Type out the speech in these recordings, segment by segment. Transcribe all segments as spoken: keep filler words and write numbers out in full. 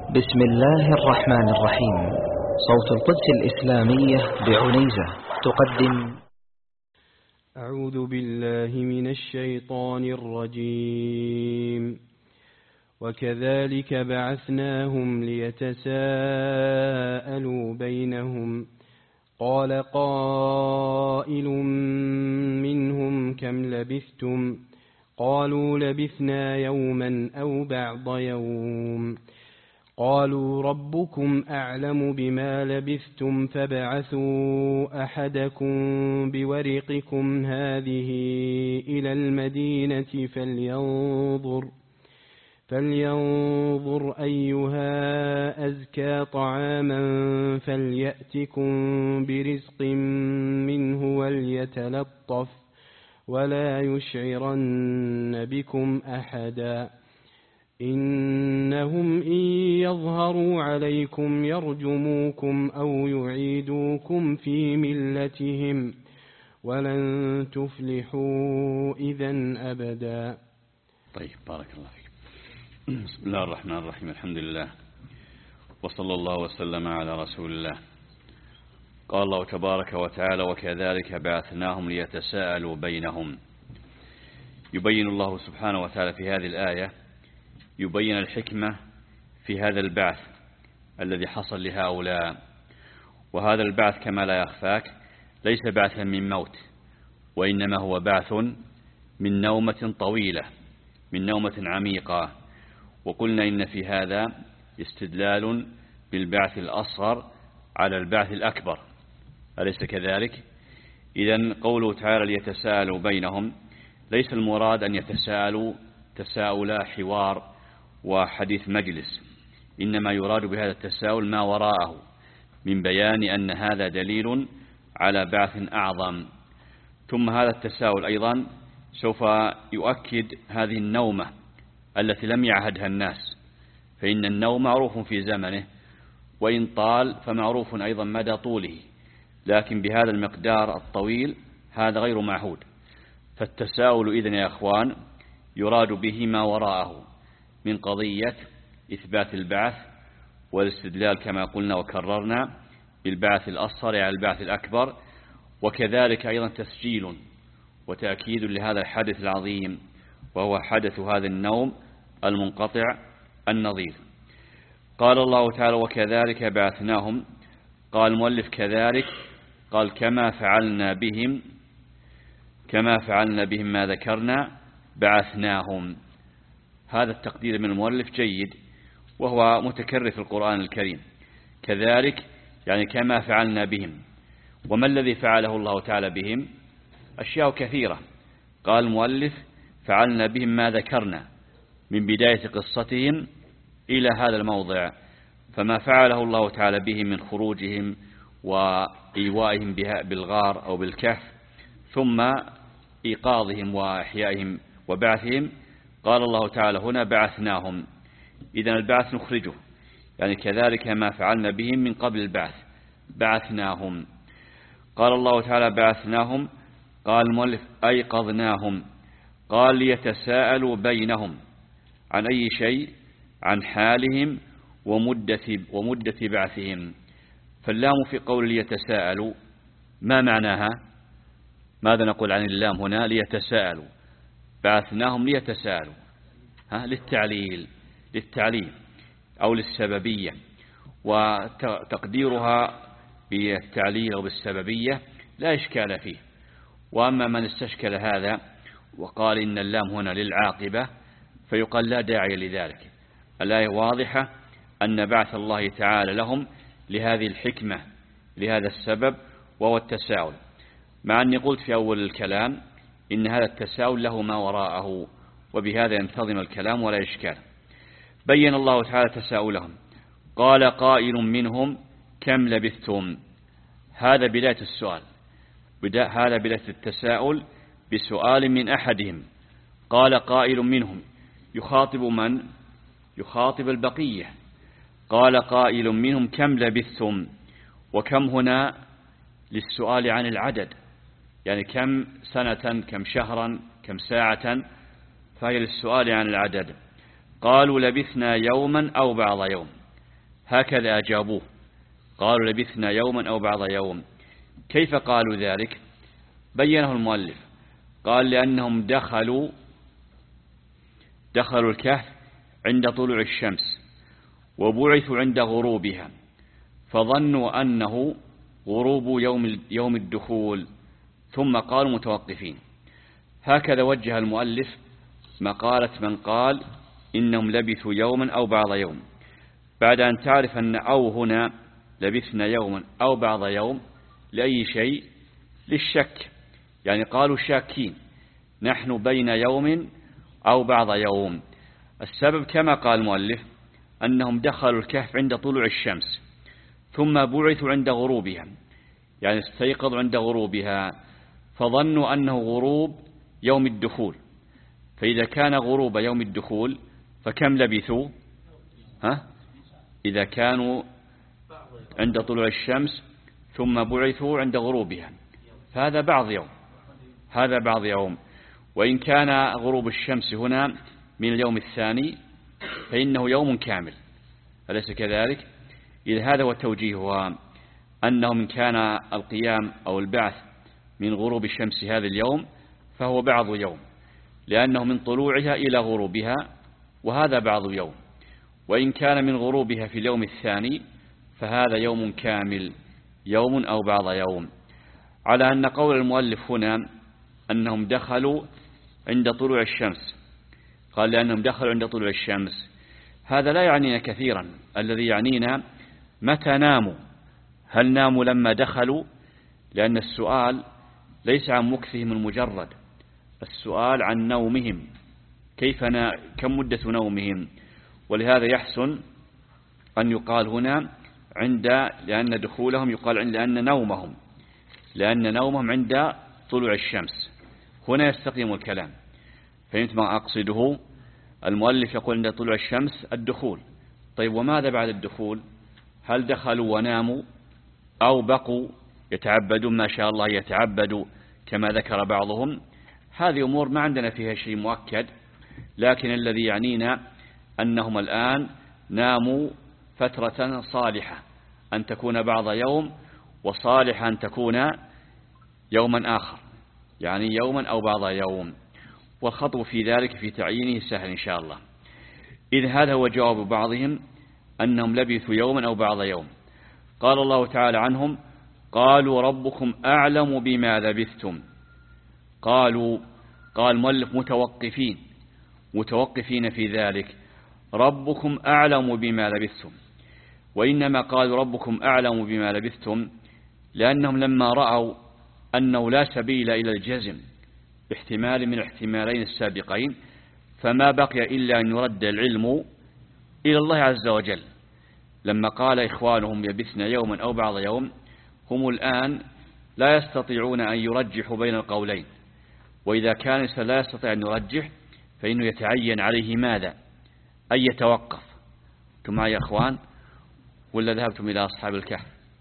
بسم الله الرحمن الرحيم. صوت القدس الإسلامية بعنيزة تقدم. أعوذ بالله من الشيطان الرجيم. وكذلك بعثناهم ليتساءلوا بينهم قال قائل منهم كم لبثتم قالوا لبثنا يوما أو بعض يوم قالوا ربكم أعلم بما لبثتم فابعثوا أحدكم بورقكم هذه إلى المدينة فلينظر فلينظر أيها أزكى طعاما فليأتكم برزق منه وليتلطف ولا يشعرن بكم أحدا إنهم إن يظهروا عليكم يرجموكم أو يعيدوكم في ملتهم ولن تفلحوا إذن أبدا. طيب، بارك الله فيك. بسم الله الرحمن الرحيم. الحمد لله وصلى الله وسلم على رسول الله. قال الله تبارك وتعالى: وكذلك بعثناهم ليتساءلوا بينهم. يبين الله سبحانه وتعالى في هذه الآية يبين الحكمة في هذا البعث الذي حصل لهؤلاء. وهذا البعث كما لا يخفاك ليس بعثا من موت، وإنما هو بعث من نومة طويلة، من نومة عميقة. وقلنا إن في هذا استدلال بالبعث الأصغر على البعث الأكبر، أليس كذلك؟ إذن قوله تعالى ليتساءلوا بينهم ليس المراد أن يتساءلوا تساؤل حوار وحديث مجلس، إنما يراد بهذا التساؤل ما وراءه من بيان أن هذا دليل على بعث أعظم. ثم هذا التساؤل أيضا سوف يؤكد هذه النومة التي لم يعهدها الناس، فإن النوم معروف في زمنه وإن طال فمعروف أيضا مدى طوله، لكن بهذا المقدار الطويل هذا غير معهود. فالتساؤل إذن يا أخوان يراد به ما وراءه من قضية إثبات البعث والاستدلال كما قلنا وكررنا بالبعث الأصغر على البعث الأكبر، وكذلك أيضا تسجيل وتأكيد لهذا الحدث العظيم وهو حدث هذا النوم المنقطع النظير. قال الله تعالى: وكذلك بعثناهم. قال المؤلف كذلك، قال كما فعلنا بهم، كما فعلنا بهم ما ذكرنا بعثناهم. هذا التقدير من المؤلف جيد وهو متكرر في القرآن الكريم. كذلك يعني كما فعلنا بهم. وما الذي فعله الله تعالى بهم؟ أشياء كثيرة. قال المؤلف فعلنا بهم ما ذكرنا من بداية قصتهم إلى هذا الموضع. فما فعله الله تعالى بهم من خروجهم وإيوائهم بالغار أو بالكهف ثم إيقاظهم وإحيائهم وبعثهم، قال الله تعالى هنا بعثناهم. إذن البعث نخرجه، يعني كذلك ما فعلنا بهم من قبل البعث بعثناهم. قال الله تعالى بعثناهم. قال المؤلف أيقظناهم. قال ليتساءلوا بينهم عن أي شيء؟ عن حالهم ومدة, ومدة بعثهم. فاللام في قول ليتساءلوا ما معناها؟ ماذا نقول عن اللام هنا؟ ليتساءلوا، بعثناهم ليتساءلوا، ها للتعليل للتعليل أو للسببية، وتقديرها بالتعليل أو بالسببية لا إشكال فيه. وأما من استشكل هذا وقال إن اللام هنا للعاقبة فيقال لا داعي لذلك. الآية واضحة أن بعث الله تعالى لهم لهذه الحكمة، لهذا السبب وهو التساؤل، مع أني قلت في أول الكلام إن هذا التساؤل له ما وراءه، وبهذا ينتظم الكلام ولا إشكال. بين الله تعالى تساؤلهم. قال قائل منهم كم لبثتم. هذا بداية السؤال، هذا بداية التساؤل بسؤال من أحدهم. قال قائل منهم يخاطب من؟ يخاطب البقية. قال قائل منهم كم لبثتم. وكم هنا للسؤال عن العدد، يعني كم سنة، كم شهرا، كم ساعة، فهي للسؤال عن العدد. قالوا لبثنا يوما أو بعض يوم. هكذا أجابوه، قالوا لبثنا يوما أو بعض يوم. كيف قالوا ذلك؟ بينه المؤلف، قال لأنهم دخلوا دخلوا الكهف عند طلوع الشمس وبعثوا عند غروبها، فظنوا أنه غروب يوم يوم الدخول، ثم قالوا متوقفين. هكذا وجه المؤلف مقالة من قال إنهم لبثوا يوما أو بعض يوم، بعد أن تعرف أن أو هنا لبثنا يوما أو بعض يوم لأي شيء؟ للشك، يعني قالوا شاكين نحن بين يوم أو بعض يوم. السبب كما قال المؤلف أنهم دخلوا الكهف عند طلوع الشمس ثم بعثوا عند غروبها، يعني استيقظوا عند غروبها، فظنوا أنه غروب يوم الدخول. فإذا كان غروب يوم الدخول فكم لبثوا؟ ها؟ إذا كانوا عند طلوع الشمس ثم بعثوا عند غروبها فهذا بعض يوم، هذا بعض يوم. وإن كان غروب الشمس هنا من اليوم الثاني فإنه يوم كامل، أليس كذلك؟ إذا هذا هو توجيهها، أنه من كان القيام أو البعث من غروب الشمس هذا اليوم فهو بعض يوم، لأنه من طلوعها إلى غروبها، وهذا بعض يوم. وإن كان من غروبها في اليوم الثاني فهذا يوم كامل، يوم أو بعض يوم. على أن قول المؤلف هنا أنهم دخلوا عند طلوع الشمس، قال لأنهم دخلوا عند طلوع الشمس، هذا لا يعنينا كثيرا. الذي يعنينا متى ناموا، هل ناموا لما دخلوا؟ لأن السؤال ليس عن مكثهم المجرد، السؤال عن نومهم، كيف نا... كم مدة نومهم. ولهذا يحسن أن يقال هنا عند، لأن دخولهم يقال عند، لأن نومهم لأن نومهم عند طلوع الشمس، هنا يستقيم الكلام. فهمت ما أقصده؟ المؤلف يقول عند طلوع الشمس الدخول. طيب وماذا بعد الدخول؟ هل دخلوا وناموا أو بقوا يتعبدون ما شاء الله يتعبدوا كما ذكر بعضهم؟ هذه أمور ما عندنا فيها شيء مؤكد، لكن الذي يعنينا أنهم الآن ناموا فترة صالحة أن تكون بعض يوم، وصالحة أن تكون يوما آخر، يعني يوما أو بعض يوم. والخطو في ذلك في تعيينه سهل إن شاء الله. إذ هذا هو جواب بعضهم أنهم لبثوا يوما أو بعض يوم. قال الله تعالى عنهم: قالوا ربكم أعلم بما لبثتم. قالوا، قال مؤلف متوقفين متوقفين في ذلك، ربكم أعلم بما لبثتم. وإنما قالوا ربكم أعلم بما لبثتم لأنهم لما رأوا أنه لا سبيل إلى الجزم باحتمال من الاحتمالين السابقين، فما بقي إلا أن يرد العلم إلى الله عز وجل. لما قال إخوانهم يبثنا يوما أو بعض يوم، هم الآن لا يستطيعون أن يرجحوا بين القولين، وإذا كان لا يستطيع أن يرجح فإنه يتعين عليه ماذا؟ أن يتوقف. أنتم معي يا أخوان ولا ذهبتم إلى أصحاب الكهف؟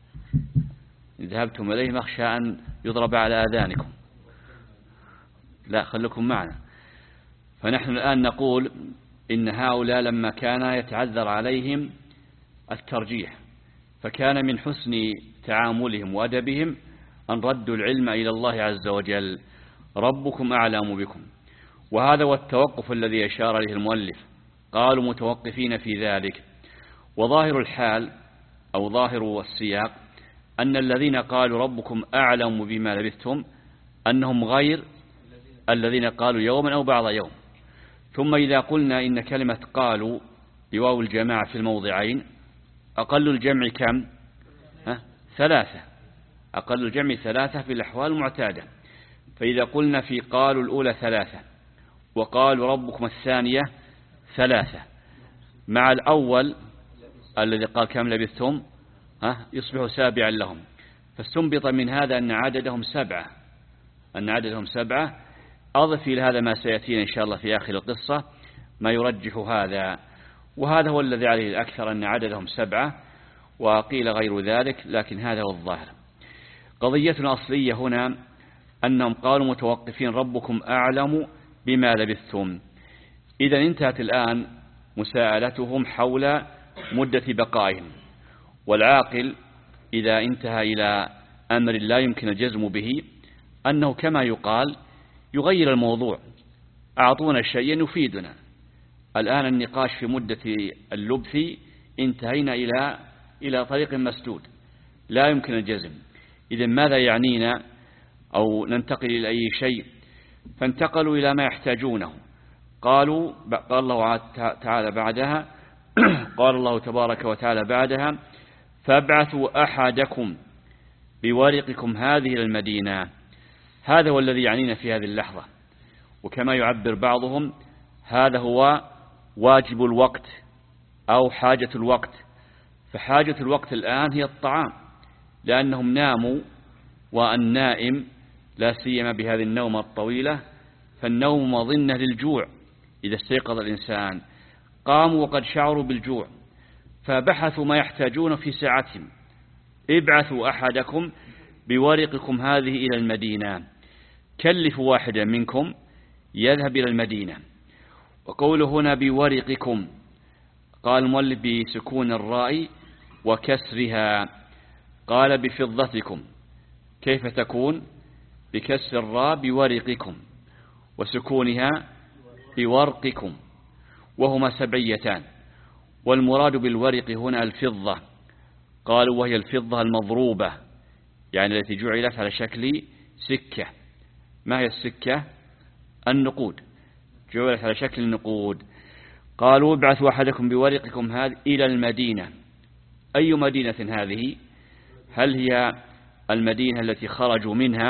ذهبتم إليه مخشى أن يضرب على آذانكم. لا، خلكم معنا. فنحن الآن نقول إن هؤلاء لما كان يتعذر عليهم الترجيح، فكان من حسن تعاملهم وأدبهم أن ردوا العلم إلى الله عز وجل، ربكم أعلم بكم. وهذا هو التوقف الذي أشار إليه المؤلف، قالوا متوقفين في ذلك. وظاهر الحال أو ظاهر السياق أن الذين قالوا ربكم أعلم بما لبثتم أنهم غير الذين قالوا يوما أو بعض يوم. ثم إذا قلنا إن كلمة قالوا بواو الجماعة في الموضعين أقل الجمع كم؟ ها؟ ثلاثة. أقل الجمع ثلاثة في الأحوال المعتادة. فإذا قلنا في قالوا الأولى ثلاثة وقالوا ربكم الثانية ثلاثة، مع الأول الذي قال كم لبثتم ها يصبح سابعا لهم. فاستنبط من هذا أن عددهم سبعة أن عددهم سبعة أضف إلى هذا ما سيأتينا إن شاء الله في آخر القصة ما يرجح هذا. وهذا هو الذي عليه الأكثر أن عددهم سبعة، وقيل غير ذلك، لكن هذا هو الظاهر. قضيتنا أصلية هنا أنهم قالوا متوقفين ربكم أعلم بما لبثتم. إذا انتهت الآن مساءلتهم حول مدة بقائهم. والعاقل إذا انتهى إلى أمر لا يمكن الجزم به أنه كما يقال يغير الموضوع، أعطونا شيئا يفيدنا. الآن النقاش في مدة اللبث انتهينا إلى إلى طريق مسدود لا يمكن الجزم. إذن ماذا يعنينا؟ أو ننتقل إلى أي شيء، فانتقلوا إلى ما يحتاجونه. قالوا قال الله تعالى بعدها قال الله تبارك وتعالى بعدها فابعثوا أحدكم بورقكم هذه إلى المدينة. هذا هو الذي يعنينا في هذه اللحظة، وكما يعبر بعضهم هذا هو واجب الوقت أو حاجة الوقت. فحاجة الوقت الآن هي الطعام، لأنهم ناموا، والنائم لا سيما بهذه النومة الطويلة فالنوم مظنة للجوع. إذا استيقظ الإنسان قاموا وقد شعروا بالجوع، فبحثوا ما يحتاجون في ساعتهم. ابعثوا أحدكم بورقكم هذه إلى المدينة، كلفوا واحدا منكم يذهب إلى المدينة. وقوله هنا بورقكم قال المؤلف بسكون الراء وكسرها، قال بفضتكم. كيف تكون؟ بكسر الراء بورقكم وسكونها بورقكم، وهما سبعيتان. والمراد بالورق هنا الفضة، قالوا وهي الفضة المضروبة، يعني التي جعلت على شكل سكة. ما هي السكة؟ النقود، جعلت على شكل النقود. قالوا ابعثوا أحدكم بورقكم هذه إلى المدينة. أي مدينة هذه؟ هل هي المدينة التي خرجوا منها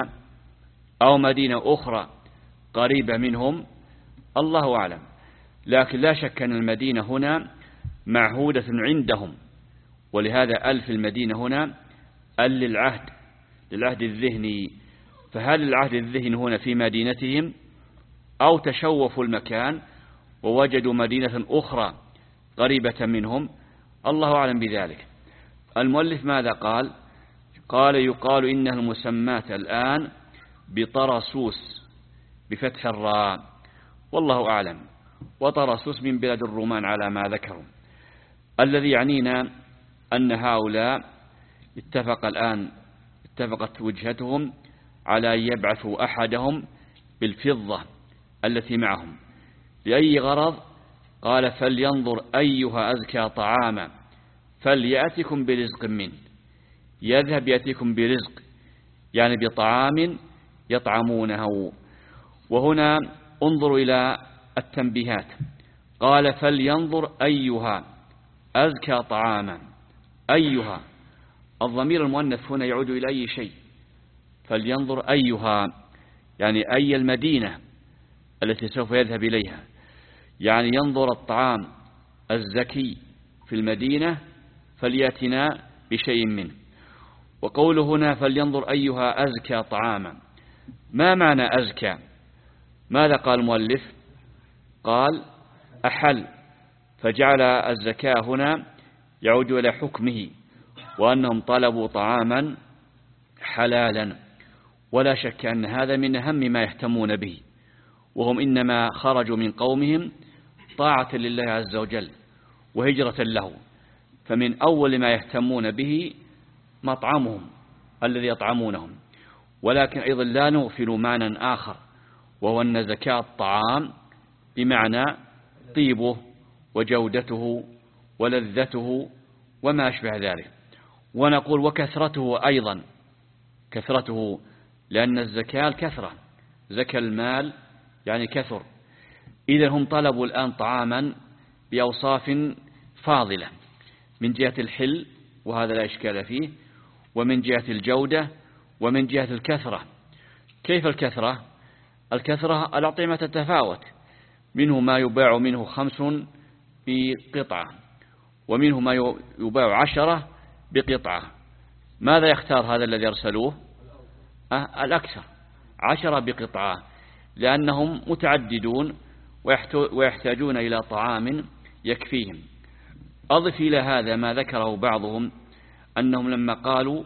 أو مدينة أخرى قريبة منهم؟ الله أعلم، لكن لا شك أن المدينة هنا معهودة عندهم، ولهذا ألف المدينة هنا أل للعهد للعهد الذهني. فهل العهد الذهني هنا في مدينتهم أو تشوفوا المكان ووجدوا مدينة أخرى قريبة منهم؟ الله أعلم بذلك. المؤلف ماذا قال؟ قال يقال إنها المسمات الآن بطرسوس بفتح الراء، والله أعلم. وطرسوس من بلاد الرومان على ما ذكروا. الذي يعنينا أن هؤلاء اتفق الآن اتفقت وجهتهم على أن يبعثوا أحدهم بالفضة التي معهم. لأي غرض؟ قال فلينظر أيها أزكى طعاما فليأتكم برزق منه. يذهب يأتيكم برزق يعني بطعام يطعمونه. وهنا انظروا إلى التنبيهات، قال فلينظر أيها أزكى طعاما. أيها الضمير المؤنث هنا يعود إلى أي شيء. فلينظر أيها يعني أي المدينة التي سوف يذهب إليها، يعني ينظر الطعام الزكي في المدينة فليأتنا بشيء منه. وقوله هنا فلينظر أيها أزكى طعاما، ما معنى أزكى؟ ماذا قال المؤلف؟ قال أحل، فجعل الزكاة هنا يعود إلى حكمه، وأنهم طلبوا طعاما حلالا. ولا شك أن هذا من أهم ما يهتمون به، وهم إنما خرجوا من قومهم طاعة لله عز وجل وهجرة له، فمن أول ما يهتمون به مطعمهم الذي يطعمونهم. ولكن أيضا لا نغفل معنى آخر، وهو أن زكاة الطعام بمعنى طيبه وجودته ولذته وما أشبه ذلك. ونقول وكثرته أيضا، كثرته، لأن الزكاة الكثرة، زكى المال يعني كثر. إذن هم طلبوا الآن طعاما بأوصاف فاضلة من جهة الحل، وهذا لا إشكال فيه، ومن جهة الجودة، ومن جهة الكثرة. كيف الكثرة؟ الكثرة الأطعمة تتفاوت، منه ما يباع منه خمس بقطعة، ومنه ما يباع عشرة بقطعة. ماذا يختار هذا الذي أرسلوه؟ أه الأكثر، عشرة بقطعة، لأنهم متعددون ويحتاجون إلى طعام يكفيهم. أضف إلى هذا ما ذكره بعضهم، أنهم لما قالوا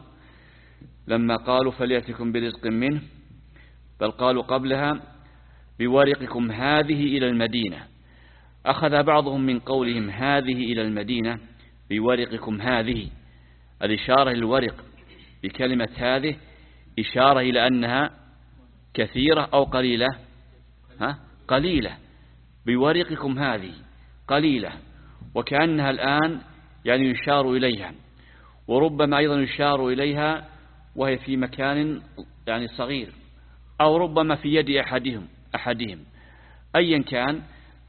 لما قالوا فليأتكم برزق منه، بل قالوا قبلها بورقكم هذه إلى المدينة. أخذ بعضهم من قولهم هذه إلى المدينة بورقكم هذه الإشارة للورق بكلمة هذه إشارة إلى أنها كثيرة أو قليلة؟ ها؟ قليلة. بورقكم هذه قليلة، وكأنها الآن يعني يشار إليها، وربما أيضا يشار إليها وهي في مكان يعني صغير، أو ربما في يد أحدهم أحدهم أيا كان،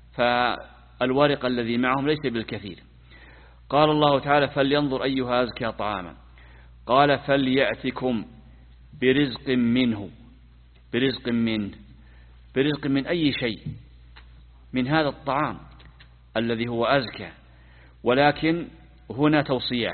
فالورق الذي معهم ليس بالكثير. قال الله تعالى فلينظر أيها أزكى طعاما، قال فليأتكم برزق منه. برزق منه، برزق من أي شيء؟ من هذا الطعام الذي هو أزكى. ولكن هنا توصيات: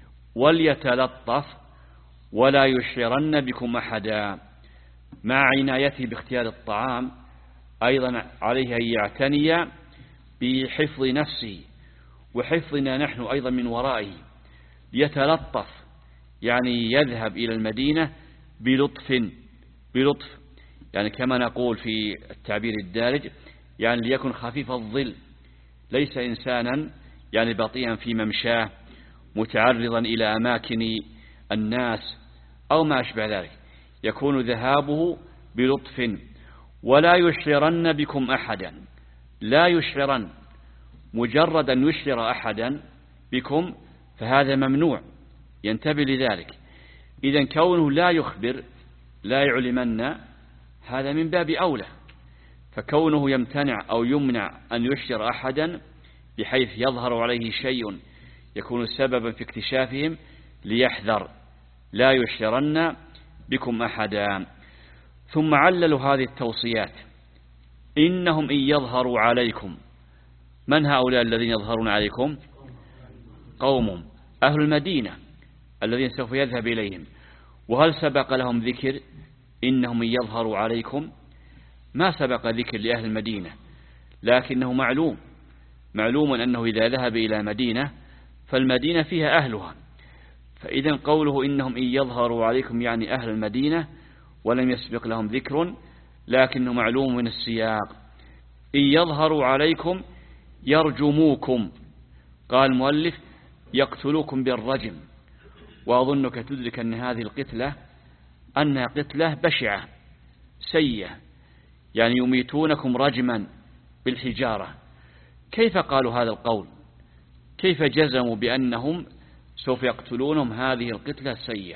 وليتلطف ولا يشعرن بكم أحدا. مع عنايته باختيار الطعام أيضا عليه أن يعتني بحفظ نفسه وحفظنا نحن أيضا من ورائه. يتلطف يعني يذهب إلى المدينة بلطف، بلطف يعني كما نقول في التعبير الدارج، يعني ليكن خفيف الظل، ليس إنسانا يعني بطيئا في ممشاه متعرضا إلى أماكن الناس أو ما أشبه ذلك. يكون ذهابه بلطف. ولا يشعرن بكم أحدا. لا يشعرن، مجرد أن يشعر أحدا بكم فهذا ممنوع، ينتبه لذلك. إذن كونه لا يخبر، لا يعلمن، هذا من باب أولى. فكونه يمتنع أو يمنع أن يشعر أحدا بحيث يظهر عليه شيء يكون سببا في اكتشافهم، ليحذر لا يشعرن بكم أحدا. ثم عللوا هذه التوصيات: إنهم إن يظهروا عليكم. من هؤلاء الذين يظهرون عليكم؟ قوم أهل المدينة الذين سوف يذهب إليهم. وهل سبق لهم ذكر إنهم إن يظهروا عليكم؟ ما سبق ذكر لأهل المدينة، لكنه معلوم معلوم أنه إذا ذهب إلى مدينة فالمدينة فيها أهلها. فإذا قوله إنهم إن يظهروا عليكم يعني أهل المدينة، ولم يسبق لهم ذكر، لكنه معلوم من السياق. إن يظهروا عليكم يرجموكم. قال المؤلف يقتلوكم بالرجم. وأظنك تدرك أن هذه القتلة أنها قتلة بشعة سيئة، يعني يميتونكم رجما بالحجارة. كيف قالوا هذا القول؟ كيف جزموا بأنهم سوف يقتلونهم هذه القتلة السيئة؟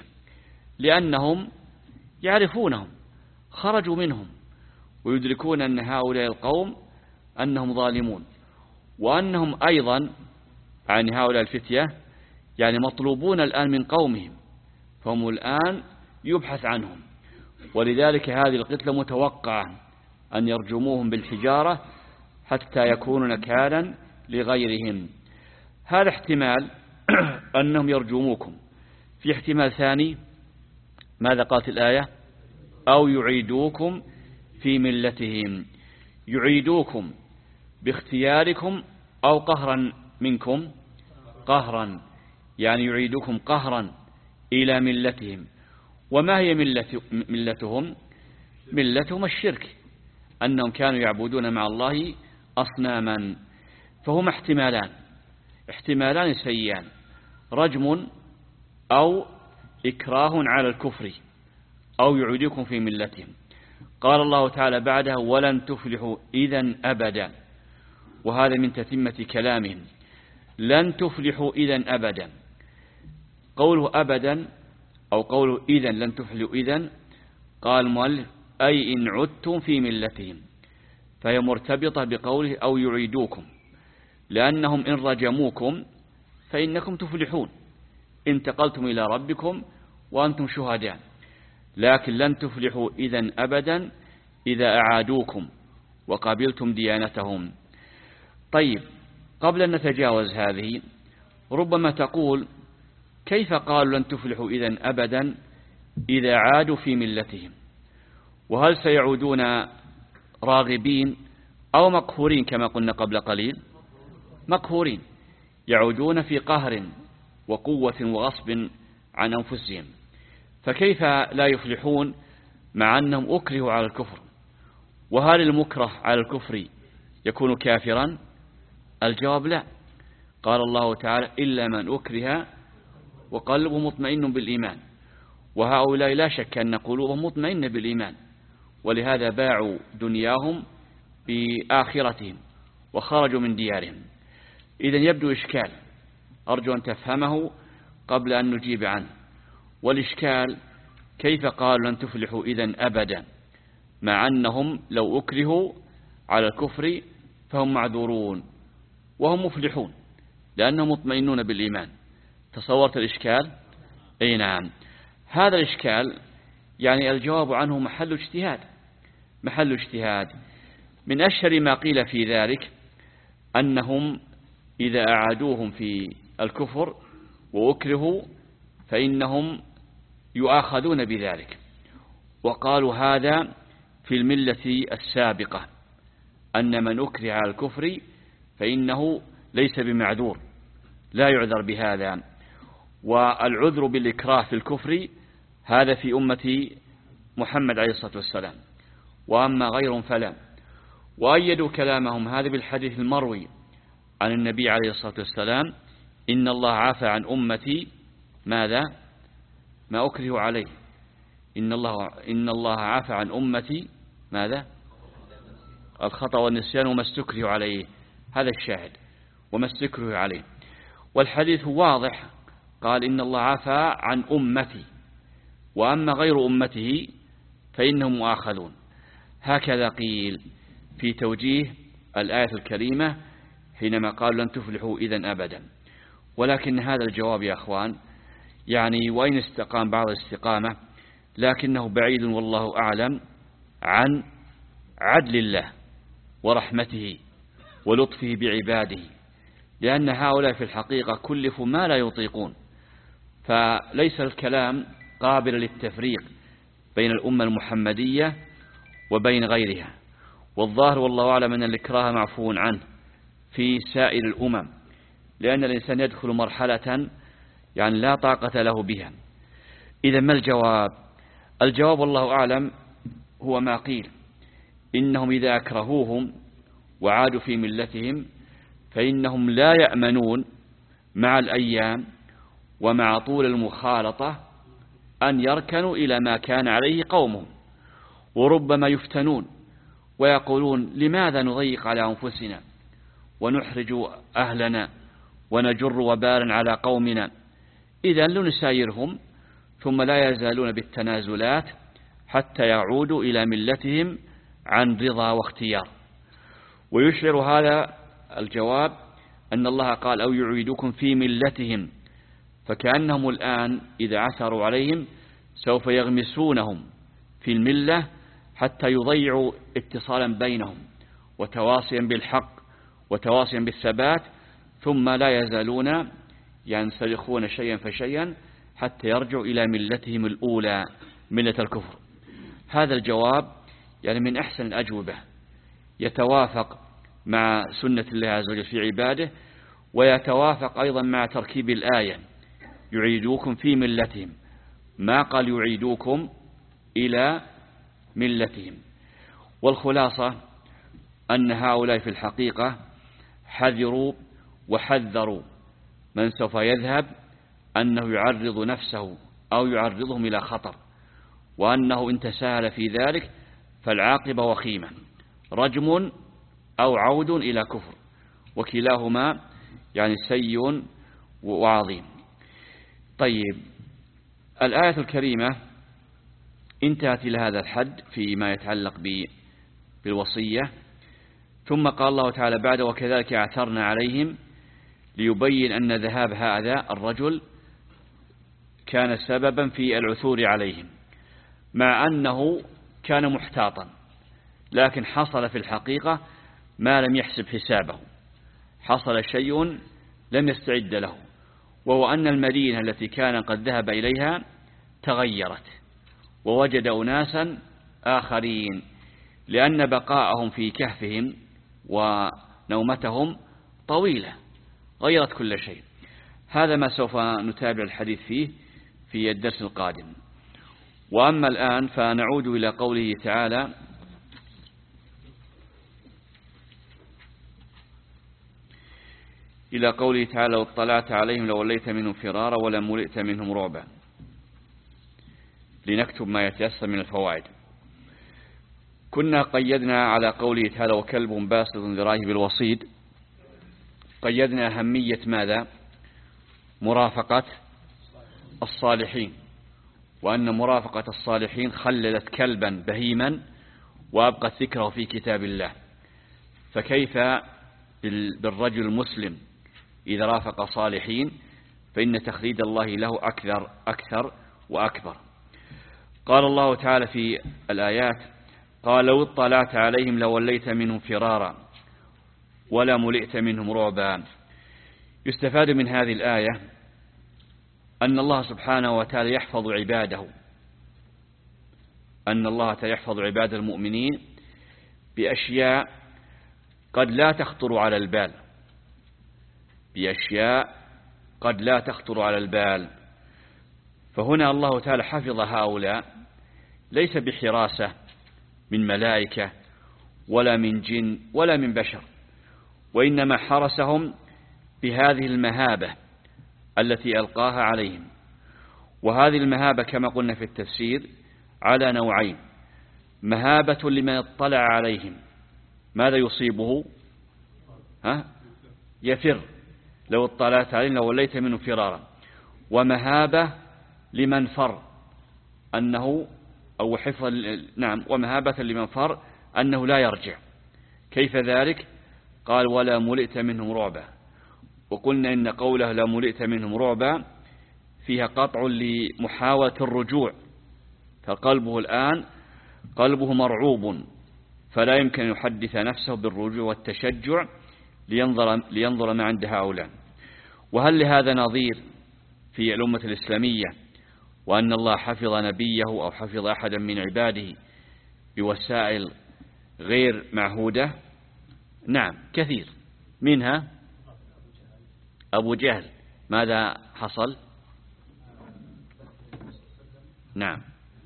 لأنهم يعرفونهم، خرجوا منهم، ويدركون أن هؤلاء القوم أنهم ظالمون، وأنهم أيضا عن هؤلاء الفتية يعني مطلوبون الآن من قومهم، فهم الآن يبحث عنهم. ولذلك هذه القتلة متوقعة أن يرجموهم بالحجارة حتى يكونوا نكالا لغيرهم. هذا احتمال أنهم يرجموكم. في احتمال ثاني، ماذا قالت الآية؟ أو يعيدوكم في ملتهم. يعيدوكم باختياركم أو قهرا منكم؟ قهرا، يعني يعيدوكم قهرا إلى ملتهم. وما هي ملة ملتهم؟ ملتهم الشرك، أنهم كانوا يعبدون مع الله أصناما. فهما احتمالان احتمالان سيئان: رجم أو إكراه على الكفر، أو يعيدكم في ملتهم. قال الله تعالى بعدها: ولن تفلحوا إذن أبدا. وهذا من تتمة كلامهم: لن تفلحوا إذن أبدا. قوله أبدا أو قوله إذن لن تفلحوا إذن، قال المؤلف أي إن عدتم في ملتهم، فهي مرتبطة بقوله أو يعيدوكم، لأنهم إن رجموكم فإنكم تفلحون، انتقلتم إلى ربكم وأنتم شهداء. لكن لن تفلحوا إذن أبدا إذا أعادوكم وقابلتم ديانتهم. طيب، قبل أن نتجاوز هذه، ربما تقول: كيف قالوا لن تفلحوا إذن أبدا إذا عادوا في ملتهم؟ وهل سيعودون راغبين أو مقهورين كما قلنا قبل قليل؟ مقهورين، يعودون في قهر وقوة وغصب عن أنفسهم. فكيف لا يفلحون مع أنهم أكرهوا على الكفر؟ وهل المكره على الكفر يكون كافرا؟ الجواب لا. قال الله تعالى: إلا من أكره وقلبه مطمئن بالإيمان، وهؤلاء لا شك أن قلوبهم مطمئنة بالإيمان، ولهذا باعوا دنياهم بآخرتهم وخرجوا من ديارهم. إذن يبدو إشكال أرجو أن تفهمه قبل أن نجيب عنه. والإشكال كيف قالوا لن تفلحوا إذن أبدا، مع أنهم لو أكرهوا على الكفر فهم معذورون وهم مفلحون لأنهم مطمئنون بالإيمان. تصورت الإشكال؟ أي نعم. هذا الإشكال يعني الجواب عنه محل اجتهاد محل اجتهاد من أشهر ما قيل في ذلك أنهم إذا أعادوهم في الكفر وأكرهوا فإنهم يؤاخذون بذلك، وقالوا هذا في الملة السابقة أن من أكره على الكفر فإنه ليس بمعذور، لا يعذر بهذا، والعذر بالإكراه في الكفر هذا في أمة محمد عليه الصلاة والسلام، وأما غيرهم فلا. وأيدوا كلامهم هذا بالحديث المروي عن النبي عليه الصلاة والسلام: إن الله عفى عن أمتي ماذا؟ ما أكره عليه. إن الله إن الله عفى عن أمتي ماذا؟ الخطأ والنسيان وما استكره عليه. هذا الشاهد، وما استكره عليه. والحديث واضح، قال إن الله عفى عن أمتي، وأما غير أمته فإنهم مؤاخذون. هكذا قيل في توجيه الآية الكريمة حينما قال لن تفلحوا إذن أبدا. ولكن هذا الجواب يا أخوان يعني وإن استقام بعض الاستقامة لكنه بعيد والله أعلم عن عدل الله ورحمته ولطفه بعباده، لأن هؤلاء في الحقيقة كلفوا ما لا يطيقون، فليس الكلام قابل للتفريق بين الأمة المحمدية وبين غيرها. والظاهر والله أعلم أن الإكراه معفو عنه في سائر الأمم، لأن الإنسان يدخل مرحلة يعني لا طاقة له بها. إذا ما الجواب؟ الجواب والله أعلم هو ما قيل، إنهم إذا أكرهوهم وعادوا في ملتهم فإنهم لا يأمنون مع الأيام ومع طول المخالطة أن يركنوا إلى ما كان عليه قومهم، وربما يفتنون ويقولون لماذا نضيق على أنفسنا ونحرج أهلنا ونجر وبالا على قومنا. إذن لنسايرهم ثم لا يزالون بالتنازلات حتى يعودوا إلى ملتهم عن رضا واختيار. ويشعر هذا الجواب أن الله قال أو يعيدوكم في ملتهم، فكأنهم الآن إذا عثروا عليهم سوف يغمسونهم في الملة حتى يضيعوا اتصالا بينهم وتواصيا بالحق وتواصيا بالثبات، ثم لا يزالون ينسلخون شيئا فشيئا حتى يرجعوا إلى ملتهم الأولى ملة الكفر. هذا الجواب يعني من أحسن الأجوبة، يتوافق مع سنة الله عز وجل في عباده، ويتوافق أيضا مع تركيب الآية يعيدوكم في ملتهم، ما قال يعيدوكم إلى ملتهم. والخلاصة أن هؤلاء في الحقيقة حذروا وحذروا من سوف يذهب أنه يعرض نفسه أو يعرضهم إلى خطر، وأنه إن تساهل في ذلك فالعاقبة وخيمة، رجم أو عود إلى كفر، وكلاهما يعني سيء وعظيم. طيب، الآية الكريمة انتهت إلى هذا الحد فيما يتعلق بالوصية، ثم قال الله تعالى بعد وكذلك اعثرنا عليهم ليبين أن ذهاب هذا الرجل كان سببا في العثور عليهم، مع أنه كان محتاطا، لكن حصل في الحقيقة ما لم يحسب حسابه، حصل شيء لم يستعد له، وهو أن المدينة التي كان قد ذهب إليها تغيرت ووجد أناسا آخرين، لأن بقاءهم في كهفهم ونومتهم طويلة غيرت كل شيء. هذا ما سوف نتابع الحديث فيه في الدرس القادم. وأما الآن فنعود إلى قوله تعالى: إلى قوله تعالى: واطلعت عليهم لوليت منهم فرارا ولملئت منهم رعبا. لنكتب ما يتيسر من الفوائد. كنا قيدنا على قوله تعالى: وكلب باسط ذراعيه بالوصيد، قيدنا أهمية ماذا؟ مرافقة الصالحين، وأن مرافقة الصالحين خللت كلبا بهيما وأبقت ذكره في كتاب الله، فكيف بالرجل المسلم إذا رافق صالحين؟ فإن تخليد الله له أكثر أكثر وأكبر. قال الله تعالى في الآيات: قال لو اطلعت عليهم لوليت منهم فرارا ولا ملئت منهم رعبا. يستفاد من هذه الآية أن الله سبحانه وتعالى يحفظ عباده، أن الله تعالى يحفظ عباد المؤمنين بأشياء قد لا تخطر على البال، بأشياء قد لا تخطر على البال. فهنا الله تعالى حفظ هؤلاء ليس بحراسة من ملائكة ولا من جن ولا من بشر، وإنما حرسهم بهذه المهابة التي ألقاها عليهم. وهذه المهابة كما قلنا في التفسير على نوعين: مهابة لمن اطلع عليهم، ماذا يصيبه؟ ها؟ يفر، لو اطلعت عليهم لوليت منه فرارا. ومهابة لمن فر أنه أو حفظ نعم ومهابة لمن فر أنه لا يرجع. كيف ذلك؟ قال: ولا ملئت منهم رعبا. وقلنا إن قوله لا ملئت منهم رعبا فيها قطع لمحاولة الرجوع، فقلبه الآن قلبه مرعوب، فلا يمكن أن يحدث نفسه بالرجوع والتشجع لينظر, لينظر ما عند هؤلاء. وهل لهذا نظير في الأمة الإسلامية، وأن الله حفظ نبيه أو حفظ أحدا من عباده بوسائل غير معهودة؟ نعم كثير، منها أبو جهل. ماذا حصل؟ نعم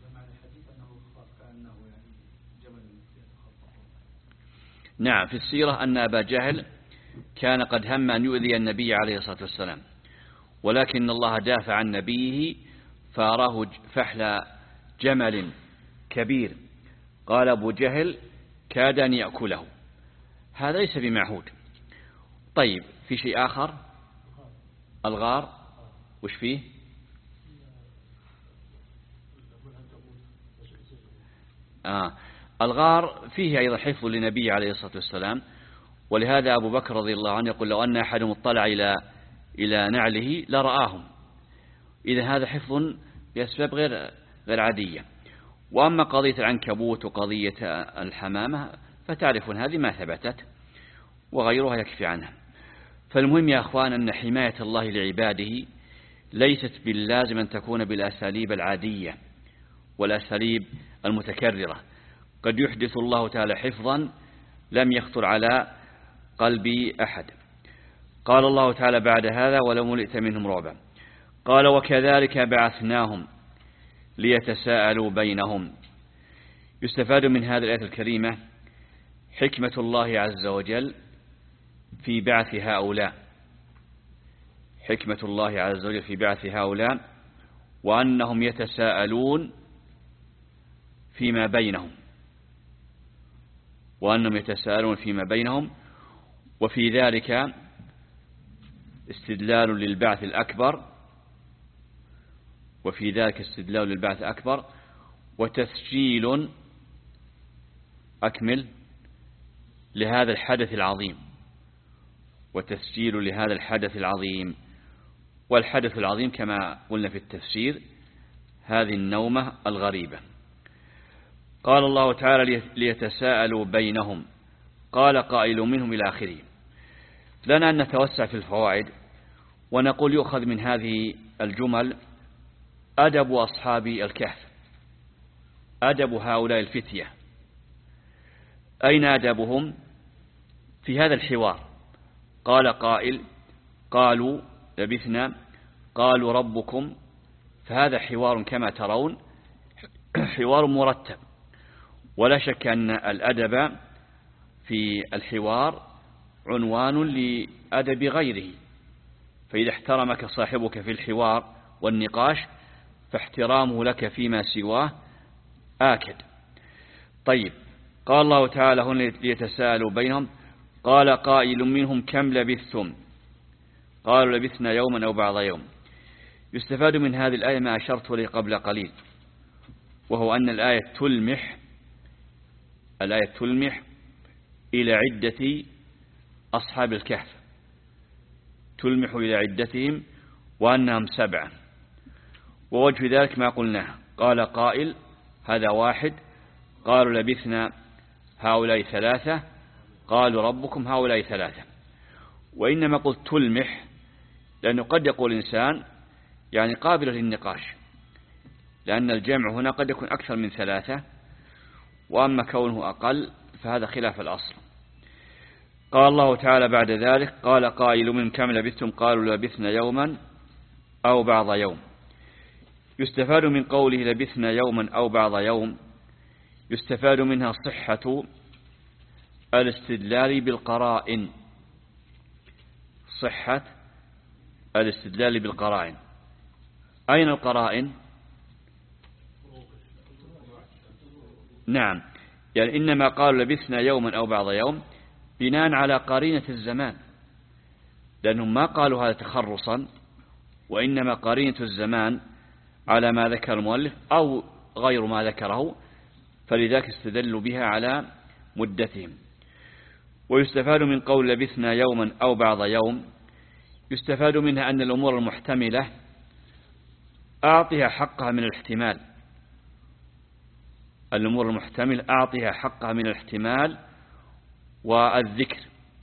نعم في السيرة أن أبا جهل كان قد هم أن يؤذي النبي عليه الصلاة والسلام، ولكن الله دافع عن نبيه فأراه فحل جمل كبير، قال أبو جهل كاد أن يأكله. هذا ليس بمعهود. طيب، في شيء آخر؟ الغار، وش فيه؟ آه. الغار فيه أيضا حفظ لنبي عليه الصلاة والسلام، ولهذا أبو بكر رضي الله عنه يقول: لو أن أحد مطلع إلى إلى نعله لرآهم. إذا هذا حفظ بأسباب غير غير عادية. وأما قضية العنكبوت وقضية الحمامة فتعرفون هذه ما ثبتت، وغيرها يكفي عنها. فالمهم يا أخوان أن حماية الله لعباده ليست باللازم أن تكون بالأساليب العادية والأساليب المتكررة. قد يحدث الله تعالى حفظا لم يخطر على قلب أحد. قال الله تعالى بعد هذا: ولو ملئت منهم رعبا. قال: وكذلك بعثناهم ليتساءلوا بينهم. يستفاد من هذه الآية الكريمة حكمة الله عز وجل في بعث هؤلاء، حكمة الله عز وجل في بعث هؤلاء، وأنهم يتساءلون فيما بينهم، وأنهم يتساءلون فيما بينهم وفي ذلك استدلال للبعث الأكبر، وفي ذلك استدلال للبعث الأكبر وتسجيل أكمل لهذا الحدث العظيم، وتسجيل لهذا الحدث العظيم. والحدث العظيم كما قلنا في التفسير هذه النومة الغريبة. قال الله تعالى: ليتساءلوا بينهم. قال قائل منهم إلى آخره. لنا أن نتوسع في الفوائد ونقول يؤخذ من هذه الجمل أدب أصحاب الكهف، أدب هؤلاء الفتية. أين أدبهم؟ في هذا الحوار. قال قائل: قالوا لبثنا، قالوا ربكم. فهذا حوار كما ترون حوار مرتب، ولا شك أن الأدب في الحوار عنوان لأدب غيره، فإذا احترمك صاحبك في الحوار والنقاش فاحترامه لك فيما سواه آكد. طيب، قال الله تعالى هنا ليتساءلوا بينهم قال قائل منهم كم لبثتم قالوا لبثنا يوما أو بعض يوم. يستفاد من هذه الآية ما أشرت إليه قبل قليل، وهو أن الآية تلمح الآية تلمح إلى عدة أصحاب الكهف، تلمح إلى عدتهم وأنهم سبعة. ووجه ذلك ما قلناه، قال قائل هذا واحد، قالوا لبثنا هؤلاء ثلاثة، قالوا ربكم هؤلاء ثلاثة. وإنما قلت تلمح لأنه قد يقول إنسان يعني قابل للنقاش، لأن الجمع هنا قد يكون أكثر من ثلاثة، وأما كونه أقل فهذا خلاف الأصل. قال الله تعالى بعد ذلك قال قائل من كم لبثتم قالوا لبثنا يوما أو بعض يوم. يستفاد من قوله لبثنا يوما أو بعض يوم، يستفاد منها صحة الاستدلال بالقرائن، صحة الاستدلال بالقرائن. أين القرائن؟ نعم، يعني إنما قالوا لبثنا يوما أو بعض يوم بناء على قرينة الزمان، لأنهم ما قالوا هذا تخرصا، وإنما قرينة الزمان على ما ذكر المؤلف أو غير ما ذكره، فلذلك استدلوا بها على مدتهم. ويستفاد من قول لبثنا يوما أو بعض يوم، يستفاد منها أن الأمور المحتملة أعطيها حقها من الاحتمال، الأمور المحتمل أعطيها حقها من الاحتمال والذكر،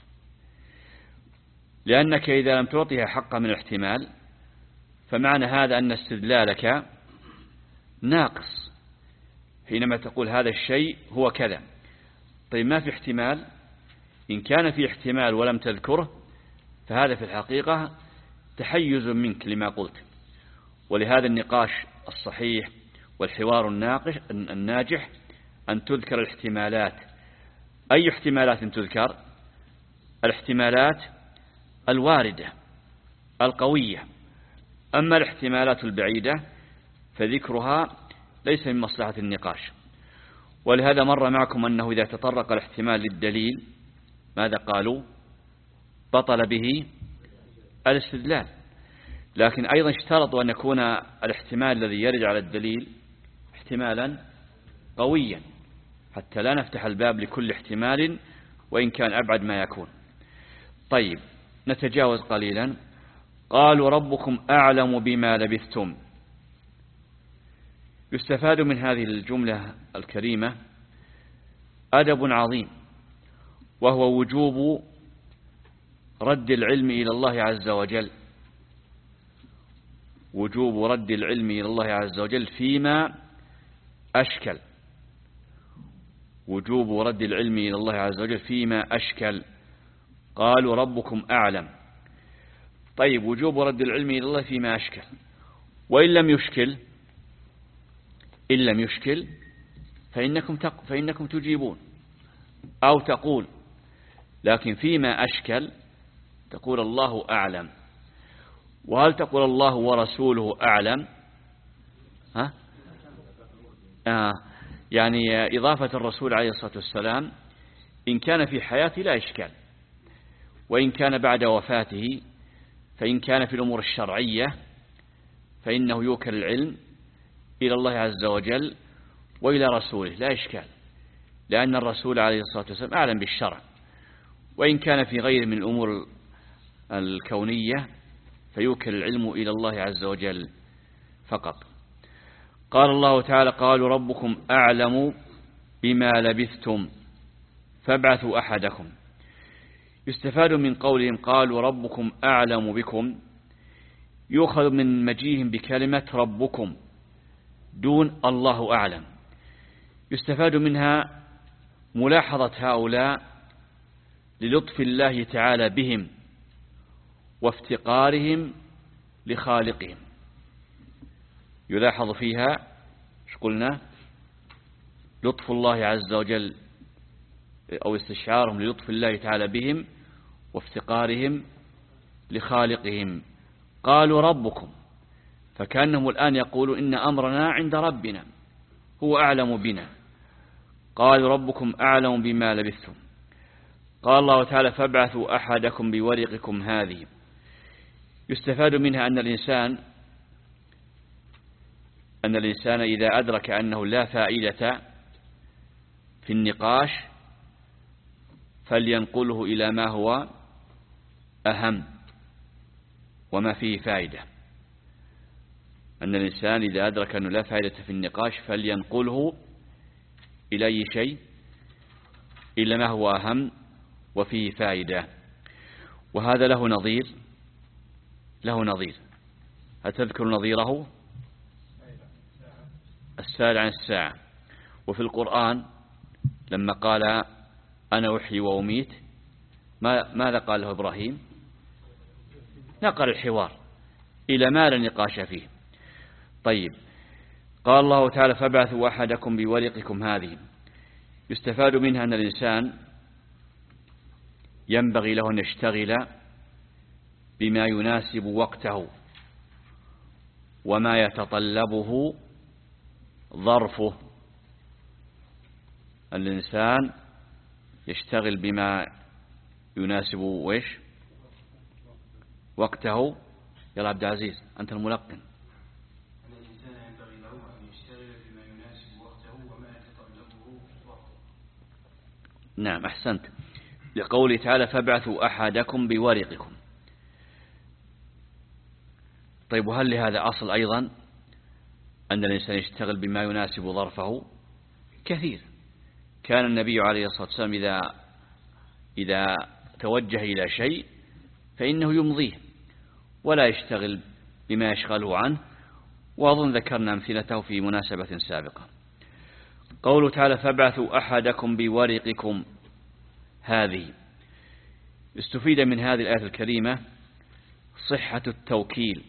لأنك إذا لم تعطيها حقها من الاحتمال فمعنى هذا أن استدلالك ناقص حينما تقول هذا الشيء هو كذا. طيب ما في احتمال؟ إن كان في احتمال ولم تذكره فهذا في الحقيقة تحيز منك لما قلت. ولهذا النقاش الصحيح والحوار الناقش الناجح أن تذكر الاحتمالات. أي احتمالات تذكر؟ الاحتمالات الواردة القوية، أما الاحتمالات البعيدة فذكرها ليس من مصلحة النقاش. ولهذا مر معكم أنه إذا تطرق الاحتمال للدليل ماذا قالوا؟ بطل به الاستدلال. لكن أيضا اشترطوا أن يكون الاحتمال الذي يرد على الدليل احتمالا قويا حتى لا نفتح الباب لكل احتمال وإن كان أبعد ما يكون. طيب، نتجاوز قليلا. قالوا ربكم أعلم بما لبثتم. يستفاد من هذه الجملة الكريمة أدب عظيم، وهو وجوب رد العلم إلى الله عز وجل، وجوب رد العلم إلى الله عز وجل فيما أشكل، وجوب رد العلم إلى الله عز وجل فيما أشكل. قالوا ربكم أعلم. طيب، وجوب رد العلم إلى الله فيما أشكل، وإن لم يشكل إن لم يشكل فإنكم, تق... فإنكم تجيبون أو تقول، لكن فيما أشكل تقول الله أعلم. وهل تقول الله ورسوله أعلم؟ ها؟ آه يعني إضافة الرسول عليه الصلاة والسلام إن كان في حياته لا إشكال، وإن كان بعد وفاته فإن كان في الأمور الشرعية فإنه يوكل العلم إلى الله عز وجل وإلى رسوله لا إشكال، لأن الرسول عليه الصلاة والسلام أعلم بالشرع. وإن كان في غير من الأمور الكونية فيوكل العلم إلى الله عز وجل فقط. قال الله تعالى قالوا ربكم أعلم بما لبثتم فابعثوا أحدكم. يستفاد من قولهم قالوا ربكم أعلم بكم، يؤخذ من مجيهم بكلمة ربكم دون الله أعلم. يستفاد منها ملاحظة هؤلاء للطف الله تعالى بهم وافتقارهم لخالقهم. يلاحظ فيها ايش قلنا؟ لطف الله عز وجل أو استشعارهم للطف الله تعالى بهم وافتقارهم لخالقهم. قالوا ربكم، فكأنهم الآن يقولوا إن أمرنا عند ربنا هو أعلم بنا. قالوا ربكم أعلم بما لبثتم. قال الله تعالى فابعثوا أحدكم بورقكم هذه. يستفاد منها أن الإنسان أن الإنسان إذا أدرك أنه لا فائدة في النقاش فلينقله إلى ما هو أهم وما فيه فائدة. أن الإنسان إذا أدرك أنه لا فائدة في النقاش فلينقله إلى أي شيء؟ إلى ما هو أهم وفيه فائدة. وهذا له نظير له نظير هل تذكر نظيره؟ السائل عن الساعة. وفي القرآن لما قال أنا أحيي وأميت ماذا قال له إبراهيم؟ نقل الحوار إلى ما لا نقاش فيه. طيب، قال الله تعالى فابعثوا أحدكم بورقكم هذه. يستفاد منها أن الإنسان ينبغي له أن يشتغل بما يناسب وقته وما يتطلبه ظرفه. الإنسان يشتغل بما يناسب وإيش وقته. يا عبد العزيز أنت الملقن. الإنسان ينبغي له أن يشتغل بما يناسب وقته وما يتطلبه وقته. نعم أحسنت. لقوله تعالى فابعثوا أحدكم بورقكم. طيب، وهل لهذا أصل أيضا أن الإنسان يشتغل بما يناسب ظرفه؟ كثير. كان النبي عليه الصلاة والسلام إذا إذا توجه إلى شيء فإنه يمضيه ولا يشتغل بما يشغله عنه. وأظن ذكرنا أمثلته في مناسبة سابقة. قوله تعالى فابعثوا أحدكم بورقكم هذه. استفيد من هذه الآية الكريمة صحة التوكيل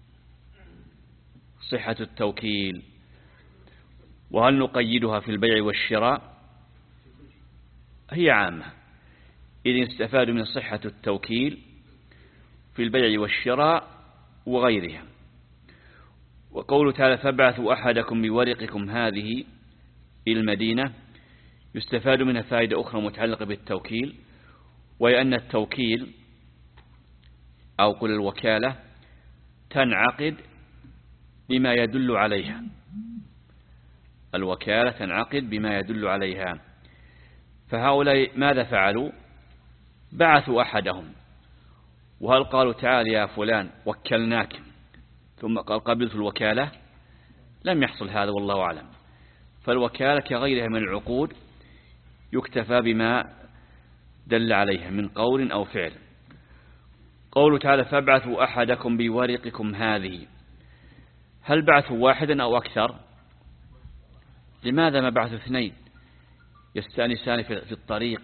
صحة التوكيل وهل نقيدها في البيع والشراء؟ هي عامة، إذن استفاد من صحة التوكيل في البيع والشراء وغيرها. وقوله تعالى فابعثوا أحدكم بورقكم هذه إلى المدينة. يستفاد منها فائدة أخرى متعلقة بالتوكيل، وهي أن التوكيل أو قل الوكالة تنعقد بما يدل عليها. الوكالة تنعقد بما يدل عليها. فهؤلاء ماذا فعلوا؟ بعثوا أحدهم. وهل قالوا تعال يا فلان وكلناك ثم قال قبلت الوكالة؟ لم يحصل هذا والله أعلم. فالوكالة كغيرها من العقود يكتفى بما دل عليها من قول أو فعل. قوله تعالى فابعثوا أحدكم بورقكم هذه. هل بعثوا واحدا أو أكثر؟ لماذا ما بعثوا اثنين يستأنسان في الطريق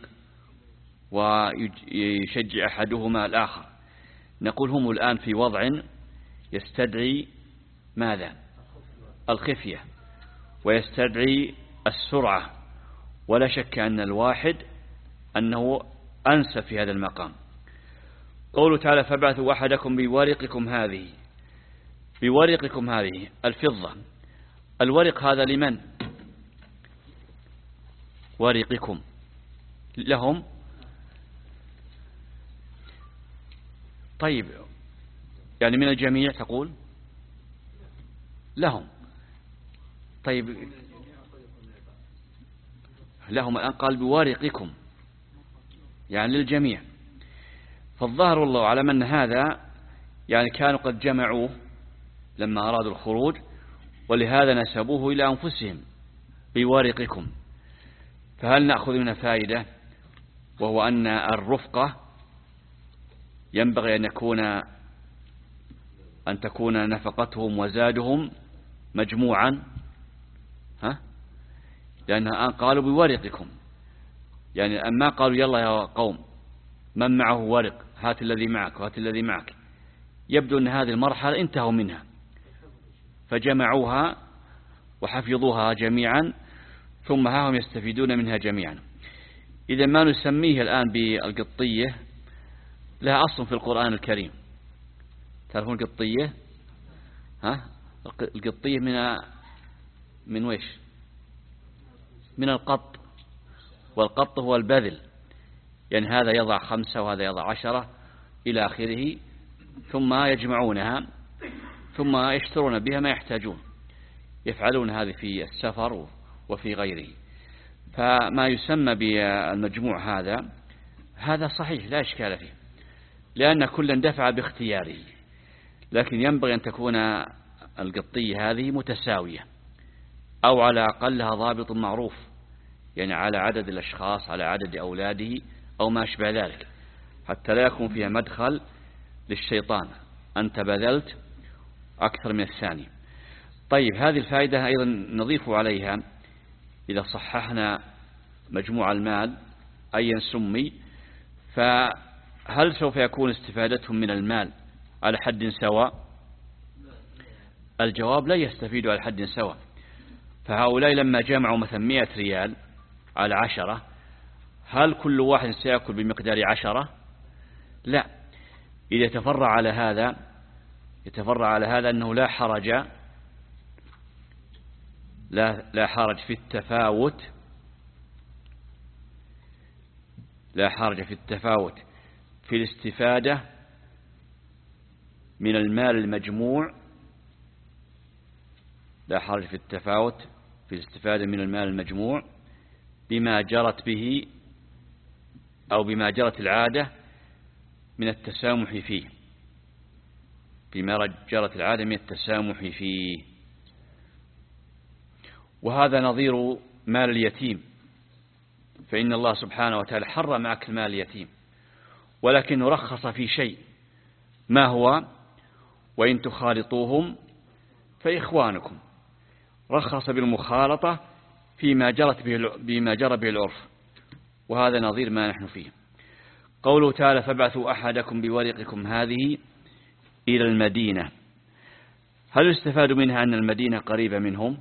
ويشجع أحدهما الآخر؟ نقول هم الآن في وضع يستدعي ماذا؟ الخفية ويستدعي السرعة، ولا شك أن الواحد أنه أنسب في هذا المقام. قوله تعالى فابعثوا أحدكم بورقكم هذه. بورقكم هذه الفضة. الورق هذا لمن؟ ورقكم لهم. طيب، يعني من الجميع تقول لهم. طيب، لهم الآن قال بورقكم يعني للجميع. فالظاهر والله أعلم أن هذا يعني كانوا قد جمعوه لما أرادوا الخروج، ولهذا نسبوه إلى أنفسهم بورقكم. فهل نأخذ منها فائدة، وهو أن الرفقة ينبغي أن يكون أن تكون نفقتهم وزادهم مجموعا، ها؟ لأنها الآن قالوا بورقكم، يعني أما قالوا يلا يا قوم من معه ورق هات الذي معك وهات الذي معك. يبدو أن هذه المرحلة انتهوا منها فجمعوها وحفظوها جميعا، ثم ها هم يستفيدون منها جميعا. إذا ما نسميه الآن بالقطية لها أصل في القرآن الكريم. تعرفون القطية؟ ها؟ القطية من من ويش؟ من القط، والقط هو البذل، يعني هذا يضع خمسة وهذا يضع عشرة إلى آخره، ثم يجمعونها ثم يشترون بها ما يحتاجون، يفعلون هذه في السفر وفي غيره. فما يسمى بالمجموع هذا هذا صحيح لا إشكال فيه، لأن كلا دفع باختياره، لكن ينبغي أن تكون القطية هذه متساوية، أو على أقلها ضابط معروف، يعني على عدد الأشخاص، على عدد أولاده أو ما أشبه ذلك، حتى لا يكون فيها مدخل للشيطان أنت بذلت أكثر من الثاني. طيب هذه الفائدة أيضا نضيف عليها إذا صححنا مجموع المال أيا سمي، فهل سوف يكون استفادتهم من المال على حد سواء؟ الجواب لا يستفيدوا على حد سواء. فهؤلاء لما جمعوا مثلا مئة ريال على عشرة، هل كل واحد سيأكل بمقدار عشرة؟ لا. إذا يتفرع على هذا يتفرع على هذا أنه لا حرج لا لا حرج في التفاوت لا حرج في التفاوت في الاستفادة من المال المجموع لا حرج في التفاوت في الاستفادة من المال المجموع بما جرت به أو بما جرت العادة من التسامح فيه بما جرت العادة من التسامح فيه. وهذا نظير مال اليتيم، فإن الله سبحانه وتعالى حرم أكل مال اليتيم، ولكن رخص في شيء، ما هو؟ وإن تخالطوهم فإخوانكم. رخص بالمخالطة فيما جرت به بما جرى به العرف، وهذا نظير ما نحن فيه. قوله تعالى فابعثوا أحدكم بورقكم هذه إلى المدينة، هل يستفاد منها أن المدينة قريبة منهم؟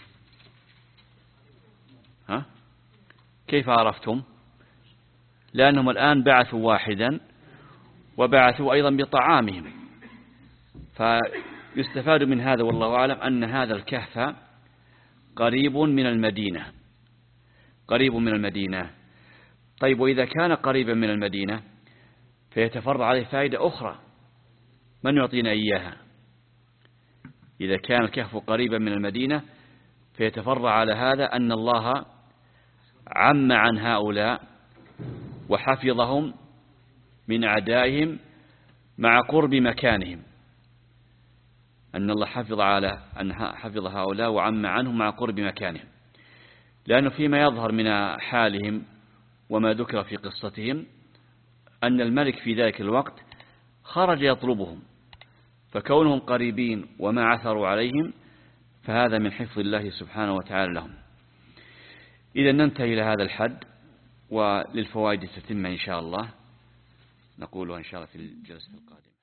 ها؟ كيف عرفتم؟ لأنهم الآن بعثوا واحدا وبعثوا أيضا بطعامهم، فيستفاد من هذا والله أعلم أن هذا الكهف قريب من المدينة قريب من المدينة. طيب وإذا كان قريبا من المدينة فيتفرع عليه فائدة أخرى، من يعطينا إياها؟ إذا كان الكهف قريبا من المدينة فيتفرع على هذا أن الله عم عن هؤلاء وحفظهم من أعدائهم مع قرب مكانهم، أن الله حفظ على أن حفظ هؤلاء وعم عنهم مع قرب مكانهم، لأنه فيما يظهر من حالهم وما ذكر في قصتهم أن الملك في ذلك الوقت خرج يطلبهم، فكونهم قريبين وما عثروا عليهم فهذا من حفظ الله سبحانه وتعالى لهم. إذا ننتهي إلى هذا الحد، وللفوائد تتم إن شاء الله نقولها إن شاء الله في الجلسة القادمة.